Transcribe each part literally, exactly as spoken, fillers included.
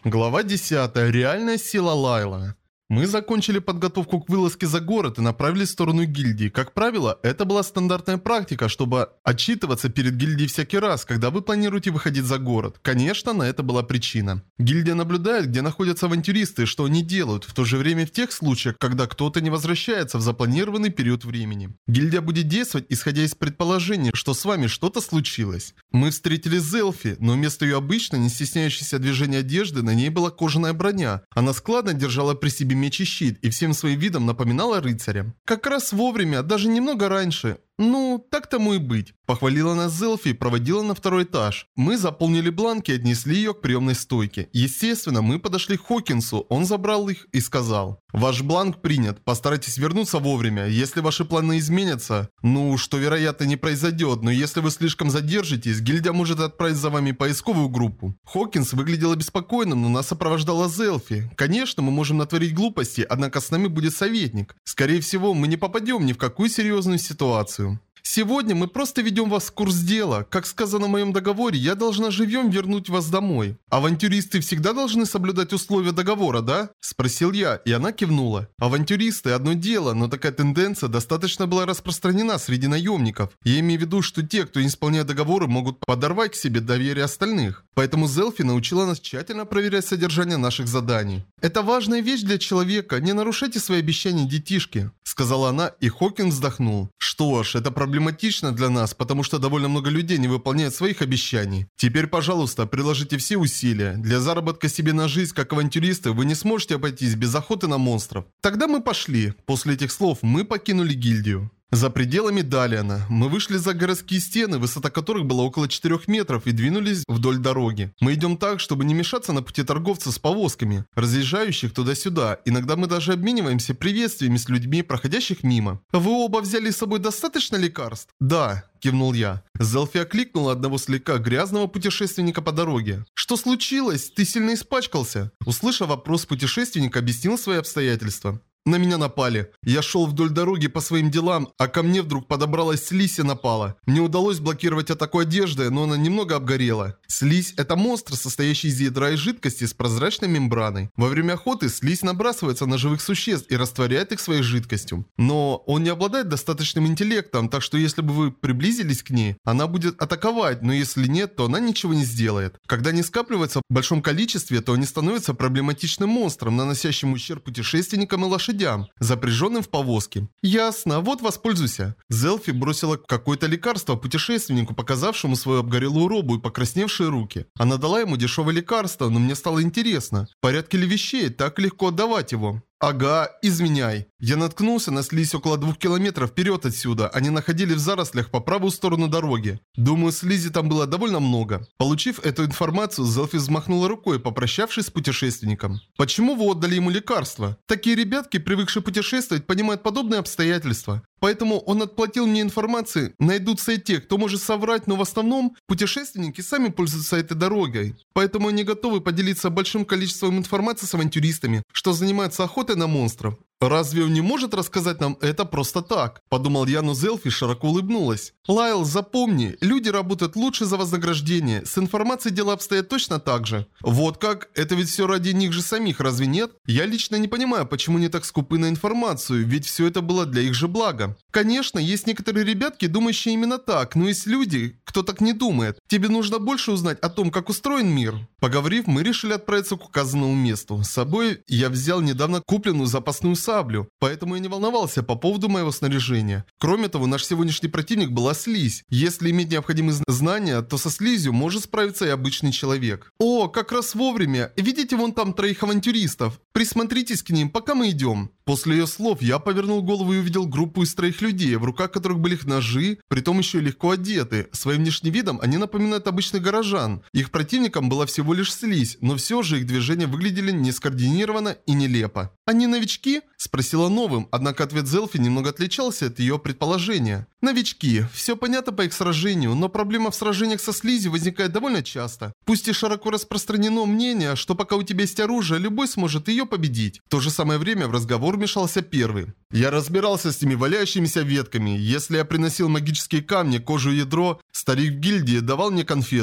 Глава десятая. Реальная сила Лайла. Мы закончили подготовку к вылазке за город и направились в сторону гильдии. Как правило, это была стандартная практика, чтобы отчитываться перед гильдией всякий раз, когда вы планируете выходить за город. Конечно, на это была причина. Гильдия наблюдает, где находятся авантюристы и что они делают, в то же время в тех случаях, когда кто-то не возвращается в запланированный период времени. Гильдия будет действовать, исходя из предположения, что с вами что-то случилось. Мы встретили Зелфи, но вместо ее обычной, не стесняющейся движения одежды, на ней была кожаная броня. Она складно держала при себе меч и щит, и всем своим видом напоминала рыцаря. Как раз вовремя, даже немного раньше. Ну, так тому и быть. Похвалила нас Зелфи и проводила на второй этаж. Мы заполнили бланки и отнесли ее к приемной стойке. Естественно, мы подошли к Хокинсу, он забрал их и сказал: «Ваш бланк принят, постарайтесь вернуться вовремя. Если ваши планы изменятся, ну, что вероятно не произойдет, но если вы слишком задержитесь, гильдия может отправить за вами поисковую группу». Хокинс выглядел обеспокоенным, но нас сопровождала Зелфи. Конечно, мы можем натворить глупости, однако с нами будет советник. Скорее всего, мы не попадем ни в какую серьезную ситуацию. Сегодня мы просто ведем вас в курс дела. Как сказано в моем договоре, я должна живьем вернуть вас домой. Авантюристы всегда должны соблюдать условия договора, да? Спросил я, и она кивнула. Авантюристы – одно дело, но такая тенденция достаточно была распространена среди наемников. Я имею в виду, что те, кто не исполняет договоры, могут подорвать к себе доверие остальных. Поэтому Зелфи научила нас тщательно проверять содержание наших заданий. «Это важная вещь для человека, не нарушайте свои обещания, детишки», – сказала она, и Хокинс вздохнул. «Что ж, это проблематично для нас, потому что довольно много людей не выполняют своих обещаний. Теперь, пожалуйста, приложите все усилия. Для заработка себе на жизнь, как авантюристы, вы не сможете обойтись без охоты на монстров». Тогда мы пошли. После этих слов мы покинули гильдию. За пределами Далиана мы вышли за городские стены, высота которых была около четырёх метров, и двинулись вдоль дороги. Мы идем так, чтобы не мешаться на пути торговцев с повозками, разъезжающих туда-сюда. Иногда мы даже обмениваемся приветствиями с людьми, проходящих мимо. «Вы оба взяли с собой достаточно лекарств?» «Да», кивнул я. Зелфи окликнула одного слегка грязного путешественника по дороге. «Что случилось? Ты сильно испачкался?» Услышав вопрос, путешественник объяснил свои обстоятельства. «На меня напали. Я шел вдоль дороги по своим делам, а ко мне вдруг подобралась слизь и напала. Мне удалось блокировать атаку одежды, но она немного обгорела. Слизь – это монстр, состоящий из ядра и жидкости с прозрачной мембраной. Во время охоты слизь набрасывается на живых существ и растворяет их своей жидкостью. Но он не обладает достаточным интеллектом, так что если бы вы приблизились к ней, она будет атаковать, но если нет, то она ничего не сделает. Когда они скапливаются в большом количестве, то они становятся проблематичным монстром, наносящим ущерб путешественникам и лошадям, запряженным в повозке». «Ясно, вот воспользуйся». Зелфи бросила какое-то лекарство путешественнику, показавшему свою обгорелую робу и покрасневшие руки. Она дала ему дешевое лекарство, но мне стало интересно, в порядке ли вещей так легко отдавать его. «Ага, изменяй». Я наткнулся на слизь около двух километров вперед отсюда. Они находились в зарослях по правую сторону дороги. Думаю, слизи там было довольно много. Получив эту информацию, Зелфи взмахнула рукой, попрощавшись с путешественником. «Почему вы отдали ему лекарство? Такие ребятки, привыкшие путешествовать, понимают подобные обстоятельства. Поэтому он отплатил мне информацией. Найдутся и те, кто может соврать, но в основном путешественники сами пользуются этой дорогой. Поэтому они готовы поделиться большим количеством информации с авантюристами, что занимаются охотой на монстров. Разве он не может рассказать нам это просто так?» Подумал я, но Зелфи широко улыбнулась. «Лайл, запомни, люди работают лучше за вознаграждение. С информацией дела обстоят точно так же». «Вот как? Это ведь все ради них же самих, разве нет? Я лично не понимаю, почему они так скупы на информацию, ведь все это было для их же блага». «Конечно, есть некоторые ребятки, думающие именно так, но есть люди, кто так не думает. Тебе нужно больше узнать о том, как устроен мир». Поговорив, мы решили отправиться к указанному месту. С собой я взял недавно купленную запасную саблю, поэтому я не волновался по поводу моего снаряжения. Кроме того, наш сегодняшний противник была слизь. Если иметь необходимые знания, то со слизью может справиться и обычный человек. «О, как раз вовремя. Видите вон там троих авантюристов? Присмотритесь к ним, пока мы идем». После ее слов я повернул голову и увидел группу из троих людей, в руках которых были их ножи, притом еще и легко одеты. Своим внешним видом они напоминают обычных горожан. Их противником была всего лишь слизь, но все же их движения выглядели нескоординированно и нелепо. «Они новички?» – спросила новым, однако ответ Зелфи немного отличался от ее предположения. «Новички. Все понятно по их сражению, но проблема в сражениях со слизью возникает довольно часто. Пусть и широко распространено мнение, что пока у тебя есть оружие, любой сможет ее победить». В то же самое время в разговор вмешался первый. «Я разбирался с теми валяющимися ветками. Если я приносил магические камни, кожу и ядро, старик в гильдии давал мне конфету.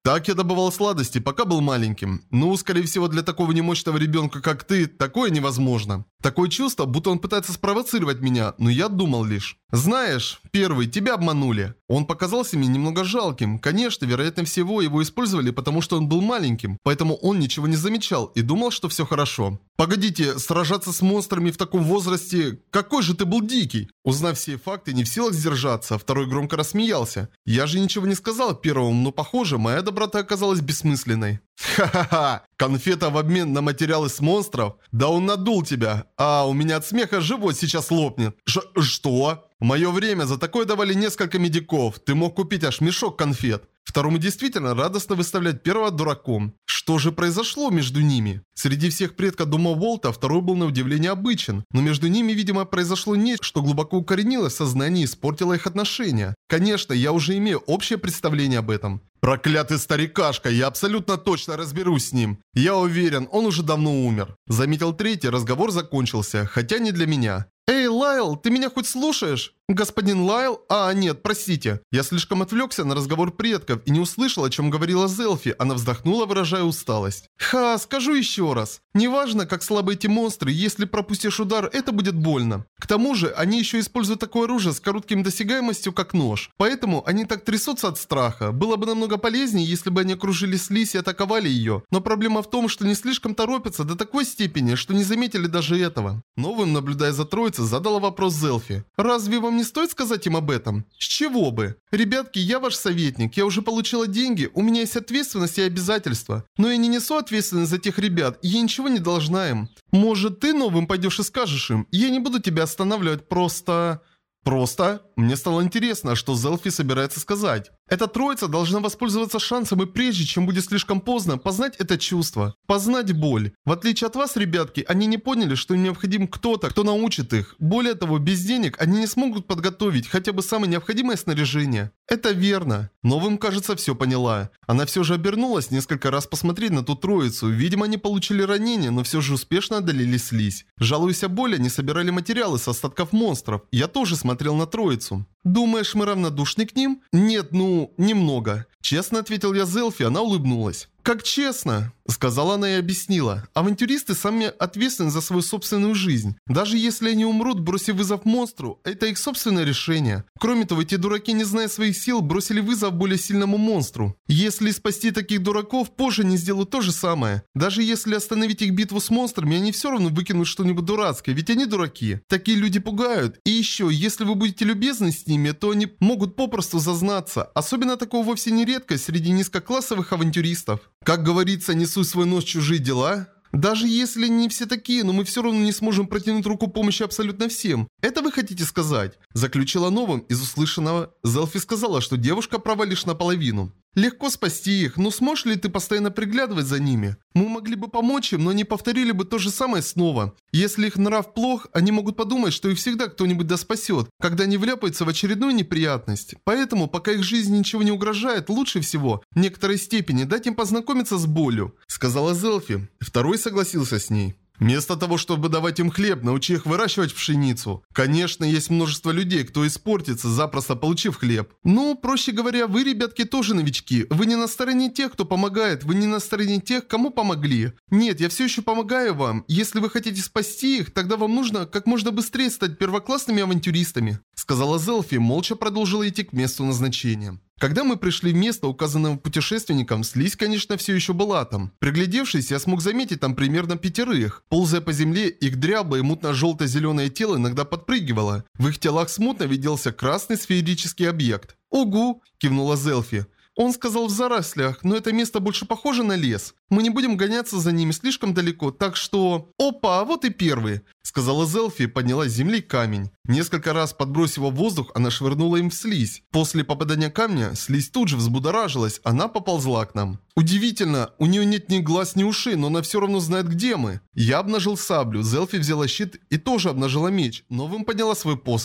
Так я добывал сладости, пока был маленьким. Ну, скорее всего, для такого немощного ребенка, как ты, такое невозможно. Такое чувство, будто он пытается спровоцировать меня, но я думал лишь. Знаешь, первый, тебя обманули. Он показался мне немного жалким. Конечно, вероятно всего, его использовали, потому что он был маленьким. Поэтому он ничего не замечал и думал, что все хорошо. Погодите, сражаться с монстрами в таком возрасте... Какой же ты был дикий! Узнав все факты, не в силах сдержаться, второй громко рассмеялся. Я же ничего не сказал первому, но похоже, моя доброта оказалась бессмысленной. Ха-ха-ха! Конфета в обмен на материалы с монстров? Да он надул тебя. А, у меня от смеха живот сейчас лопнет. Ш что? В мое время за такое давали несколько медиков. Ты мог купить аж мешок конфет. Второму действительно радостно выставлять первого дураком. Что же произошло между ними? Среди всех предков дома Волта второй был на удивление обычен. Но между ними, видимо, произошло нечто, что глубоко укоренилось в сознании и испортило их отношения. Конечно, я уже имею общее представление об этом. Проклятый старикашка, я абсолютно точно разберусь с ним. Я уверен, он уже давно умер. Заметил третий, разговор закончился, хотя не для меня. Эй, Лайл, ты меня хоть слушаешь? Господин Лайл? А, нет, простите. Я слишком отвлекся на разговор предков и не услышал, о чем говорила Зелфи. Она вздохнула, выражая усталость. Ха, скажу еще раз. Неважно, как слабы эти монстры, если пропустишь удар, это будет больно. К тому же, они еще используют такое оружие с коротким досягаемостью, как нож. Поэтому они так трясутся от страха. Было бы намного полезнее, если бы они окружили Слизь и атаковали ее. Но проблема в том, что не слишком торопятся до такой степени, что не заметили даже этого. Новым, наблюдая за троицей, задала вопрос Зелфи. Разве вам не стоит сказать им об этом? С чего бы? Ребятки, я ваш советник, я уже получила деньги, у меня есть ответственность и обязательства. Но я не несу ответственность за тех ребят, и я ничего не должна им. Может, ты новым пойдешь и скажешь им? Я не буду тебя останавливать, просто... Просто? Мне стало интересно, что Зелфи собирается сказать. Эта троица должна воспользоваться шансом и прежде, чем будет слишком поздно, познать это чувство. Познать боль. В отличие от вас, ребятки, они не поняли, что им необходим кто-то, кто научит их. Более того, без денег они не смогут подготовить хотя бы самое необходимое снаряжение. Это верно. Новым, кажется, все поняла. Она все же обернулась несколько раз посмотреть на ту троицу. Видимо, они получили ранения, но все же успешно одолели Слизь. Жалуясь о боли, они собирали материалы с остатков монстров. Я тоже смотрел на троицу. Думаешь, мы равнодушны к ним? Нет, ну, немного. Честно ответил я Зелфи, она улыбнулась. «Как честно», — сказала она и объяснила. «Авантюристы сами ответственны за свою собственную жизнь. Даже если они умрут, бросив вызов монстру, это их собственное решение. Кроме того, эти дураки, не зная своих сил, бросили вызов более сильному монстру. Если спасти таких дураков, позже они сделают то же самое. Даже если остановить их битву с монстрами, они все равно выкинут что-нибудь дурацкое, ведь они дураки. Такие люди пугают. И еще, если вы будете любезны с ними, то они могут попросту зазнаться. Особенно такого вовсе не редкость среди низкоклассовых авантюристов. Как говорится, не суй свой нос в чужие дела. Даже если не все такие, но мы все равно не сможем протянуть руку помощи абсолютно всем. Это вы хотите сказать?» Заключила новым из услышанного. Зелфи сказала, что девушка права лишь наполовину. «Легко спасти их, но сможешь ли ты постоянно приглядывать за ними? Мы могли бы помочь им, но они повторили бы то же самое снова. Если их нрав плох, они могут подумать, что их всегда кто-нибудь да спасет, когда они вляпаются в очередную неприятность. Поэтому, пока их жизни ничего не угрожает, лучше всего, в некоторой степени, дать им познакомиться с болью», сказала Зелфи. Второй согласился с ней. Вместо того, чтобы давать им хлеб, научи их выращивать пшеницу. Конечно, есть множество людей, кто испортится, запросто получив хлеб. Ну, проще говоря, вы, ребятки, тоже новички. Вы не на стороне тех, кто помогает, вы не на стороне тех, кому помогли. Нет, я все еще помогаю вам. Если вы хотите спасти их, тогда вам нужно как можно быстрее стать первоклассными авантюристами, сказала Зелфи, молча продолжила идти к месту назначения. Когда мы пришли в место, указанное путешественникам, Слизь, конечно, все еще была там. Приглядевшись, я смог заметить там примерно пятерых. Ползая по земле, их дряблое мутно-желто-зеленое тело иногда подпрыгивало. В их телах смутно виделся красный сферический объект. «Угу!» – кивнула Зелфи. Он сказал в зарослях, но это место больше похоже на лес. Мы не будем гоняться за ними слишком далеко, так что... Опа, вот и первый, сказала Зелфи и подняла с земли камень. Несколько раз подбросив его в воздух, она швырнула им в Слизь. После попадания камня, Слизь тут же взбудоражилась, она поползла к нам. Удивительно, у нее нет ни глаз, ни ушей, но она все равно знает, где мы. Я обнажил саблю, Зелфи взяла щит и тоже обнажила меч, новым подняла свой посох.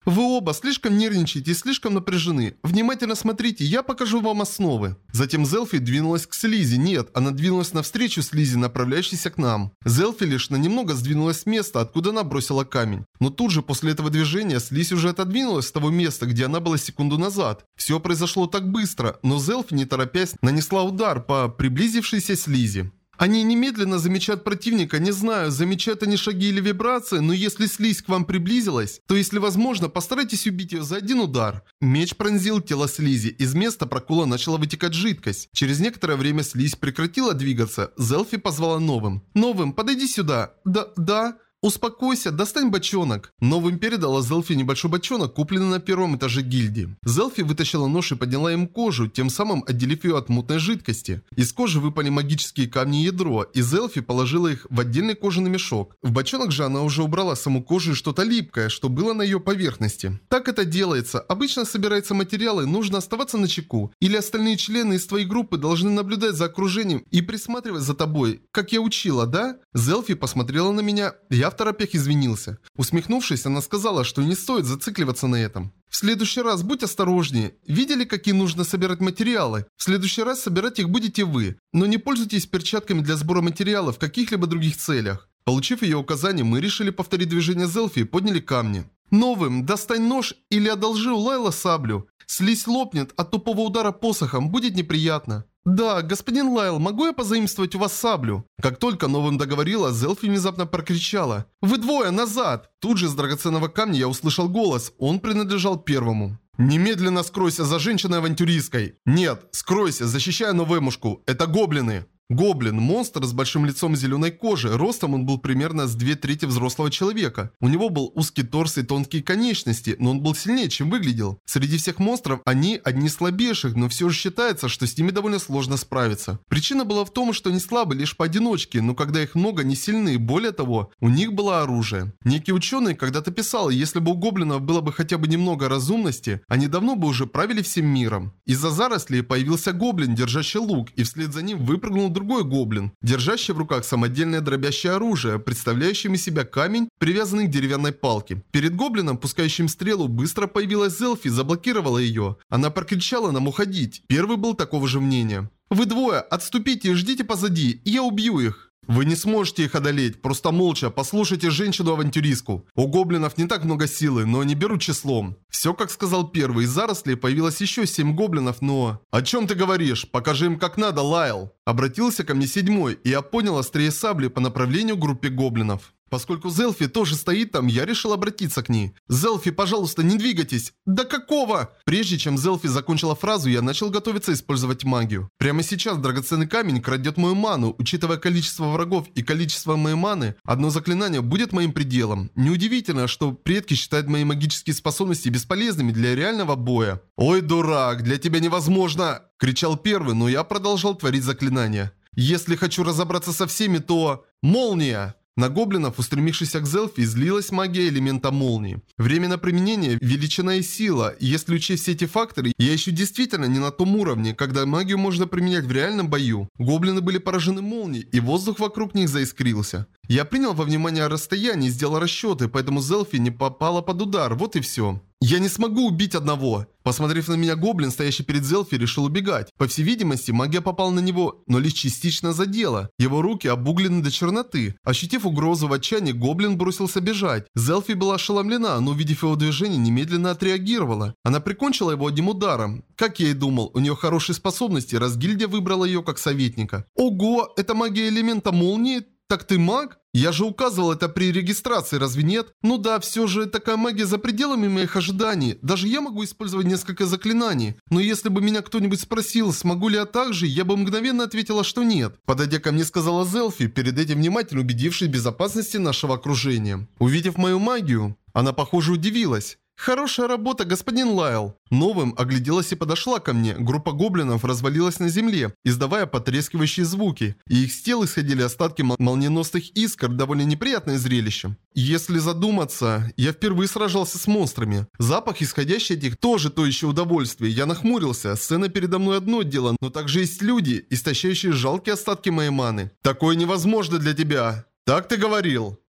Вы оба слишком нервничаете и слишком напряжены. Внимательно смотрите, я покажу вам основы. Затем Зелфи двинулась к Слизи. Нет, она двинулась навстречу Слизи, направляющейся к нам. Зелфи лишь на немного сдвинулась с места, откуда она бросила камень. Но тут же после этого движения Слизь уже отодвинулась с того места, где она была секунду назад. Все произошло так быстро, но Зелфи, не торопясь, нанесла удар по приблизившейся Слизи. Они немедленно замечают противника, не знаю, замечают они шаги или вибрации, но если Слизь к вам приблизилась, то если возможно, постарайтесь убить ее за один удар. Меч пронзил тело Слизи, из места прокола начала вытекать жидкость. Через некоторое время Слизь прекратила двигаться, Зелфи позвала Новым. «Новым, подойди сюда». «Да, да». «Успокойся, достань бочонок». Новым передала Зелфи небольшой бочонок, купленный на первом этаже гильдии. Зелфи вытащила нож и подняла им кожу, тем самым отделив ее от мутной жидкости. Из кожи выпали магические камни и ядро, и Зелфи положила их в отдельный кожаный мешок. В бочонок же она уже убрала саму кожу и что-то липкое, что было на ее поверхности. Так это делается. Обычно собираются материалы, нужно оставаться начеку. Или остальные члены из твоей группы должны наблюдать за окружением и присматривать за тобой, как я учила, да? Зелфи посмотрела на меня, я в торопях извинился. Усмехнувшись, она сказала, что не стоит зацикливаться на этом. В следующий раз будь осторожнее. Видели, какие нужно собирать материалы? В следующий раз собирать их будете вы. Но не пользуйтесь перчатками для сбора материалов в каких-либо других целях. Получив ее указания, мы решили повторить движение Зелфи и подняли камни. Новым, достань нож или одолжи у Лайла саблю. Слизь лопнет от тупого удара посохом, будет неприятно. «Да, господин Лайл, могу я позаимствовать у вас саблю?» Как только Новым договорила, Зелфи внезапно прокричала: «Вы двое, назад!» Тут же с драгоценного камня я услышал голос, он принадлежал первому. «Немедленно скройся за женщиной-авантюристкой!» «Нет, скройся, защищая Новемушку, это гоблины!» Гоблин – монстр с большим лицом зеленой кожи. Ростом он был примерно с две трети взрослого человека. У него был узкий торс и тонкие конечности, но он был сильнее, чем выглядел. Среди всех монстров они одни слабейших, но все же считается, что с ними довольно сложно справиться. Причина была в том, что они слабы лишь поодиночке, но когда их много, не сильны. Более того, у них было оружие. Некий ученый когда-то писал, если бы у гоблинов было бы хотя бы немного разумности, они давно бы уже правили всем миром. Из-за зарослей появился гоблин, держащий лук, и вслед за ним выпрыгнул другой гоблин, держащий в руках самодельное дробящее оружие, представляющим из себя камень, привязанный к деревянной палке. Перед гоблином, пускающим стрелу, быстро появилась Зелфи и заблокировала ее. Она прокричала нам уходить. Первый был такого же мнения. «Вы двое, отступите и ждите позади, и я убью их». Вы не сможете их одолеть, просто молча послушайте женщину-авантюристку. У гоблинов не так много силы, но они берут числом. Все, как сказал первый, из зарослей появилось еще семь гоблинов, но... О чем ты говоришь? Покажи им как надо, Лайл. Обратился ко мне седьмой, и я понял острее сабли по направлению к группе гоблинов. Поскольку Зелфи тоже стоит там, я решил обратиться к ней. «Зелфи, пожалуйста, не двигайтесь!» «Да какого?» Прежде чем Зелфи закончила фразу, я начал готовиться использовать магию. Прямо сейчас драгоценный камень крадет мою ману. Учитывая количество врагов и количество моей маны, одно заклинание будет моим пределом. Неудивительно, что предки считают мои магические способности бесполезными для реального боя. «Ой, дурак, для тебя невозможно!» Кричал первый, но я продолжал творить заклинания. «Если хочу разобраться со всеми, то... Молния!» На гоблинов, устремившихся к Зелфи, излилась магия элемента молнии. Время на применение – величина и сила. И если учесть все эти факторы, я еще действительно не на том уровне, когда магию можно применять в реальном бою. Гоблины были поражены молнией, и воздух вокруг них заискрился. Я принял во внимание расстояние и сделал расчеты, поэтому Зелфи не попала под удар, вот и все. «Я не смогу убить одного!» Посмотрев на меня, гоблин, стоящий перед Зелфи, решил убегать. По всей видимости, магия попала на него, но лишь частично задела. Его руки обуглены до черноты. Ощутив угрозу в отчаянии, гоблин бросился бежать. Зелфи была ошеломлена, но увидев его движение, немедленно отреагировала. Она прикончила его одним ударом. Как я и думал, у нее хорошие способности, раз гильдия выбрала ее как советника. Ого, это магия элемента молнии? Так ты маг? Я же указывал это при регистрации, разве нет? Ну да, все же такая магия за пределами моих ожиданий. Даже я могу использовать несколько заклинаний. Но если бы меня кто-нибудь спросил, смогу ли я так же, я бы мгновенно ответила, что нет. Подойдя ко мне, сказала Зелфи, перед этим внимательно убедившись в безопасности нашего окружения. Увидев мою магию, она, похоже, удивилась. «Хорошая работа, господин Лайл!» Новым огляделась и подошла ко мне. Группа гоблинов развалилась на земле, издавая потрескивающие звуки. И их с тел исходили остатки мол молниеносных искр, довольно неприятное зрелище. Если задуматься, я впервые сражался с монстрами. Запах, исходящий от них, тоже то еще удовольствие. Я нахмурился. Сцена передо мной одно дело, но также есть люди, истощающие жалкие остатки моей маны. «Такое невозможно для тебя!» «Так ты говорил!»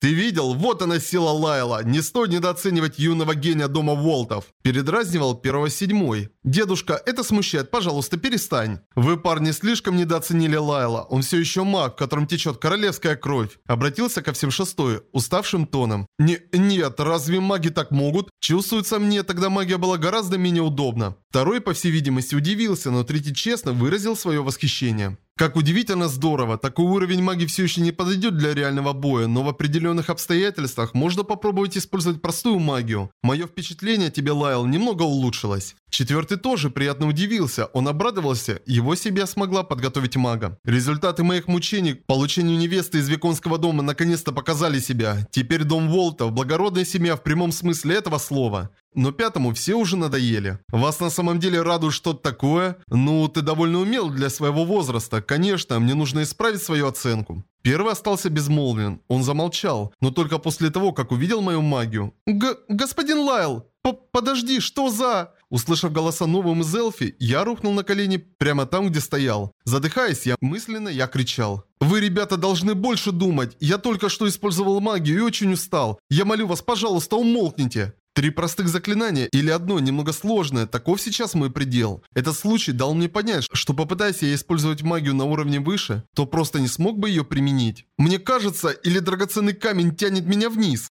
Ты видел? Вот она сила Лайла. Не стоит недооценивать юного гения дома Волтов. Передразнивал первого седьмой. Дедушка, это смущает. Пожалуйста, перестань. Вы, парни, слишком недооценили Лайла. Он все еще маг, в котором течет королевская кровь. Обратился ко всем шестой, уставшим тоном. Не, нет, разве маги так могут? Чувствуется мне, тогда магия была гораздо менее удобна. Второй, по всей видимости, удивился, но третий честно выразил свое восхищение. Как удивительно здорово, такой уровень магии все еще не подойдет для реального боя, но в определенных обстоятельствах можно попробовать использовать простую магию. Мое впечатление о тебе, Лайл, немного улучшилось. Четвертый тоже приятно удивился, он обрадовался, его семья смогла подготовить мага. Результаты моих мучений к получению невесты из Виконского дома наконец-то показали себя. Теперь дом Волтов, благородная семья в прямом смысле этого слова. Но пятому все уже надоели. Вас на самом деле радует что-то такое? Ну, ты довольно умел для своего возраста. Конечно, мне нужно исправить свою оценку. Первый остался безмолвен. Он замолчал, но только после того, как увидел мою магию. Г господин Лайл! П подожди, что за... Услышав голоса новым из Эльфи, я рухнул на колени прямо там, где стоял. Задыхаясь, я мысленно я кричал. Вы, ребята, должны больше думать. Я только что использовал магию и очень устал. Я молю вас, пожалуйста, умолкните. Три простых заклинания или одно немного сложное, таков сейчас мой предел. Этот случай дал мне понять, что попытаясь я использовать магию на уровне выше, то просто не смог бы ее применить. Мне кажется, или драгоценный камень тянет меня вниз.